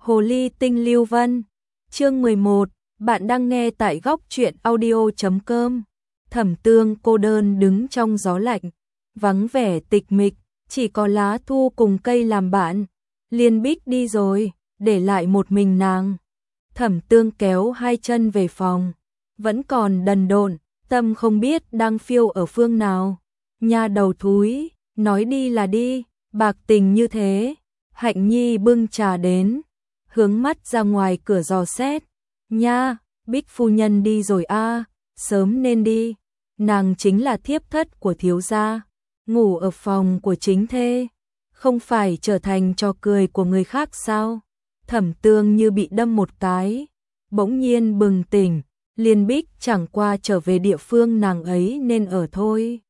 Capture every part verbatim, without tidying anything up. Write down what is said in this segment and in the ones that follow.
Hồ ly tinh Lưu Vân, chương mười một, bạn đang nghe tại góc truyện audio chấm com. Thẩm Tương cô đơn đứng trong gió lạnh, vắng vẻ tịch mịch, chỉ có lá thu cùng cây làm bạn. Liên Bích đi rồi, để lại một mình nàng. Thẩm Tương kéo hai chân về phòng, vẫn còn đần độn, tâm không biết đang phiêu ở phương nào. Nha đầu thúi, nói đi là đi, bạc tình như thế. Hạnh Nhi bưng trà đến, hướng mắt ra ngoài cửa dò xét. Nha, Bích phu nhân đi rồi a, à, sớm nên đi. Nàng chính là thiếp thất của thiếu gia, ngủ ở phòng của chính thê, không phải trở thành trò cười của người khác sao? Thẩm Tương như bị đâm một cái, bỗng nhiên bừng tỉnh. Liên Bích chẳng qua trở về địa phương nàng ấy nên ở thôi.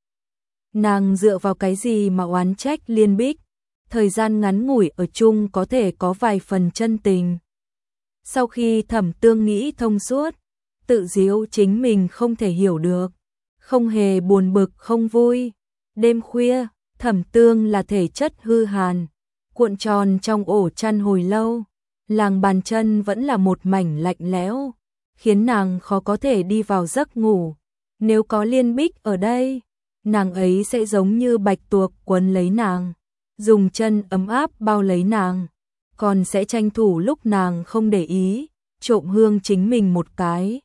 Nàng dựa vào cái gì mà oán trách Liên Bích? Thời gian ngắn ngủi ở chung có thể có vài phần chân tình. Sau khi Thẩm Tương nghĩ thông suốt, tự giễu chính mình không thể hiểu được, không hề buồn bực không vui. Đêm khuya, Thẩm Tương là thể chất hư hàn, cuộn tròn trong ổ chăn hồi lâu, làng bàn chân vẫn là một mảnh lạnh lẽo, khiến nàng khó có thể đi vào giấc ngủ. Nếu có Liên Bích ở đây, nàng ấy sẽ giống như bạch tuộc quấn lấy nàng, dùng chân ấm áp bao lấy nàng, còn sẽ tranh thủ lúc nàng không để ý, trộm hương chính mình một cái.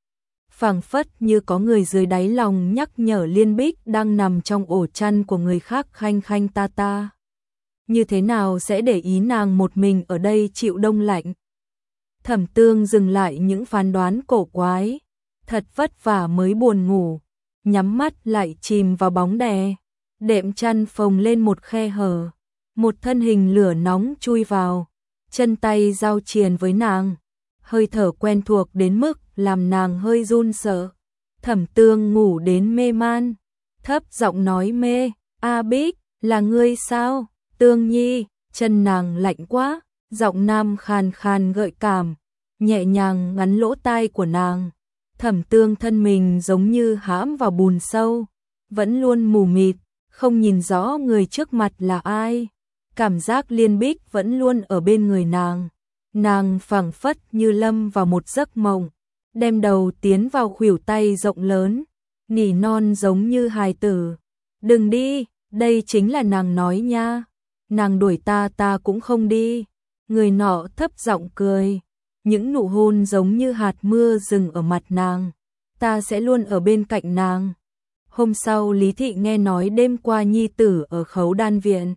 Phảng phất như có người dưới đáy lòng nhắc nhở Liên Bích đang nằm trong ổ chăn của người khác khanh khanh ta ta. Như thế nào sẽ để ý nàng một mình ở đây chịu đông lạnh? Thẩm Tương dừng lại những phán đoán cổ quái, thật vất vả mới buồn ngủ, nhắm mắt lại chìm vào bóng đè, đệm chăn phồng lên một khe hở, một thân hình lửa nóng chui vào, chân tay giao triền với nàng, hơi thở quen thuộc đến mức làm nàng hơi run sợ. Thẩm Tương ngủ đến mê man, thấp giọng nói mê, "A Bích, là ngươi sao? Tương Nhi." Chân nàng lạnh quá, giọng nam khàn khàn gợi cảm, nhẹ nhàng ngắn lỗ tai của nàng. Thẩm Tương thân mình giống như hãm vào bùn sâu, vẫn luôn mù mịt, không nhìn rõ người trước mặt là ai. Cảm giác Liên Bích vẫn luôn ở bên người nàng. Nàng phảng phất như lâm vào một giấc mộng, đem đầu tiến vào khuỷu tay rộng lớn, nỉ non giống như hài tử. "Đừng đi, đây chính là nàng nói nha. Nàng đuổi ta ta cũng không đi." Người nọ thấp giọng cười, những nụ hôn giống như hạt mưa rừng ở mặt nàng. "Ta sẽ luôn ở bên cạnh nàng." Hôm sau Lý Thị nghe nói đêm qua nhi tử ở Khấu Đan viện,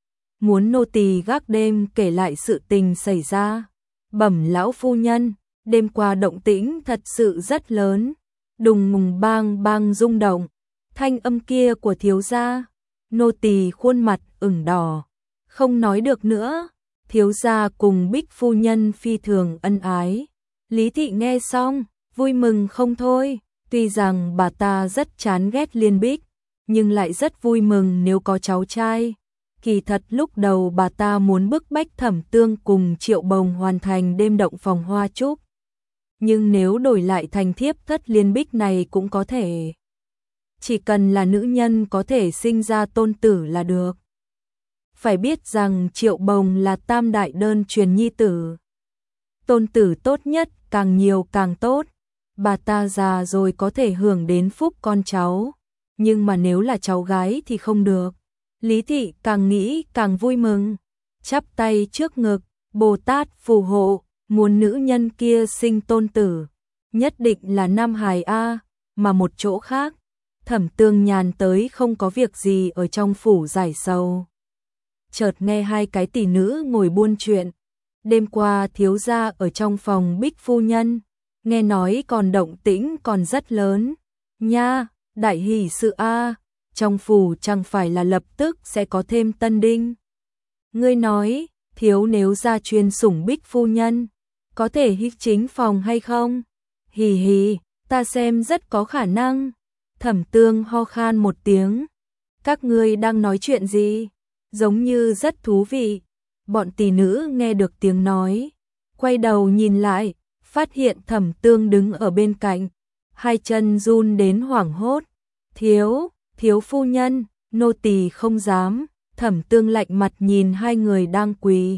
muốn nô tỳ gác đêm kể lại sự tình xảy ra. "Bẩm lão phu nhân, đêm qua động tĩnh thật sự rất lớn, đùng mùng bang bang rung động, thanh âm kia của thiếu gia." Nô tỳ khuôn mặt ửng đỏ, không nói được nữa. "Thiếu gia cùng Bích phu nhân phi thường ân ái." Lý Thị nghe xong, vui mừng không thôi. Tuy rằng bà ta rất chán ghét Liên Bích, nhưng lại rất vui mừng nếu có cháu trai. Kỳ thật lúc đầu bà ta muốn bức bách Thẩm Tương cùng Triệu Bồng hoàn thành đêm động phòng hoa trúc. Nhưng nếu đổi lại thành thiếp thất Liên Bích này cũng có thể. Chỉ cần là nữ nhân có thể sinh ra tôn tử là được. Phải biết rằng Triệu Bồng là tam đại đơn truyền nhi tử. Tôn tử tốt nhất, càng nhiều càng tốt. Bà ta già rồi có thể hưởng đến phúc con cháu. Nhưng mà nếu là cháu gái thì không được. Lý Thị càng nghĩ càng vui mừng, chắp tay trước ngực, "Bồ Tát phù hộ, muốn nữ nhân kia sinh tôn tử, nhất định là nam hài a." Mà một chỗ khác, Thẩm Tương nhàn tới không có việc gì ở trong phủ giải sầu. Chợt nghe hai cái tỷ nữ ngồi buôn chuyện. Đêm qua thiếu gia ở trong phòng Bích phu nhân, nghe nói còn động tĩnh còn rất lớn. "Nha, đại hỷ sự a, trong phủ chẳng phải là lập tức sẽ có thêm tân đinh. Ngươi nói, thiếu nếu gia chuyên sủng Bích phu nhân, có thể hít chính phòng hay không?" "Hì hì, ta xem rất có khả năng." Thẩm Tương ho khan một tiếng. "Các ngươi đang nói chuyện gì? Giống như rất thú vị." Bọn tỷ nữ nghe được tiếng nói, quay đầu nhìn lại, phát hiện Thẩm Tương đứng ở bên cạnh, hai chân run đến hoảng hốt. "Thiếu, thiếu phu nhân, nô tỳ không dám." Thẩm Tương lạnh mặt nhìn hai người đang quỳ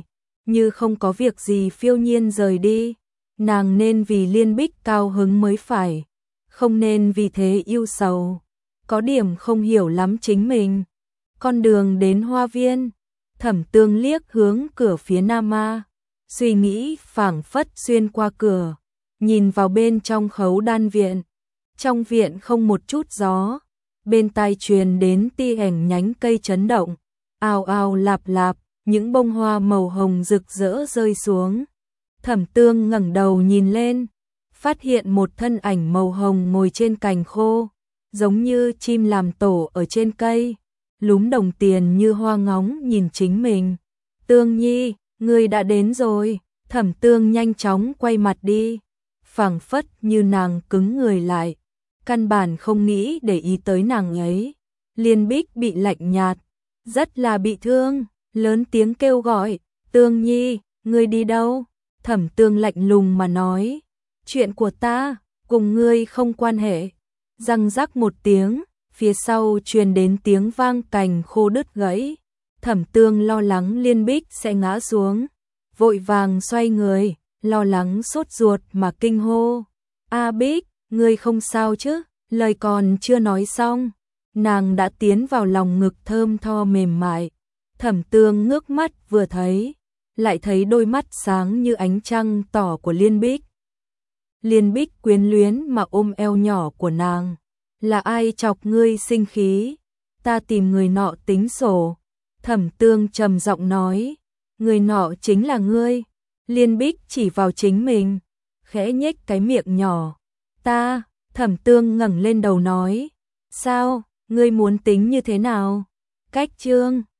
như không có việc gì phiêu nhiên rời đi. Nàng nên vì Liên Bích cao hứng mới phải, không nên vì thế yêu sầu. Có điểm không hiểu lắm chính mình. Con đường đến hoa viên, Thẩm Tương liếc hướng cửa phía Nam Ma, suy nghĩ phảng phất xuyên qua cửa, nhìn vào bên trong khấu đan viện. Trong viện không một chút gió, bên tai truyền đến ti ảnh nhánh cây chấn động, ào ào lạp lạp, những bông hoa màu hồng rực rỡ rơi xuống. Thẩm Tương ngẩng đầu nhìn lên, phát hiện một thân ảnh màu hồng ngồi trên cành khô, giống như chim làm tổ ở trên cây, lúm đồng tiền như hoa ngóng nhìn chính mình. Tương Nhi, ngươi đã đến rồi. Thẩm Tương nhanh chóng quay mặt đi, phảng phất như nàng cứng người lại, căn bản không nghĩ để ý tới nàng ấy. Liên Bích bị lạnh nhạt, rất là bị thương, lớn tiếng kêu gọi, Tương Nhi, ngươi đi đâu? Thẩm Tương lạnh lùng mà nói, chuyện của ta, cùng ngươi không quan hệ. Răng rắc một tiếng, phía sau truyền đến tiếng vang cành khô đứt gãy. Thẩm Tương lo lắng Liên Bích sẽ ngã xuống, vội vàng xoay người, lo lắng sốt ruột mà kinh hô. A Bích, ngươi không sao chứ? Lời còn chưa nói xong, nàng đã tiến vào lòng ngực thơm tho mềm mại. Thẩm Tương ngước mắt vừa thấy, lại thấy đôi mắt sáng như ánh trăng tỏ của Liên Bích. Liên Bích quyến luyến mà ôm eo nhỏ của nàng. Là ai chọc ngươi sinh khí? Ta tìm người nọ tính sổ. Thẩm Tương trầm giọng nói, người nọ chính là ngươi. Liên Bích chỉ vào chính mình, khẽ nhếch cái miệng nhỏ. Ta, Thẩm Tương ngẩng lên đầu nói, sao, ngươi muốn tính như thế nào? Cách chương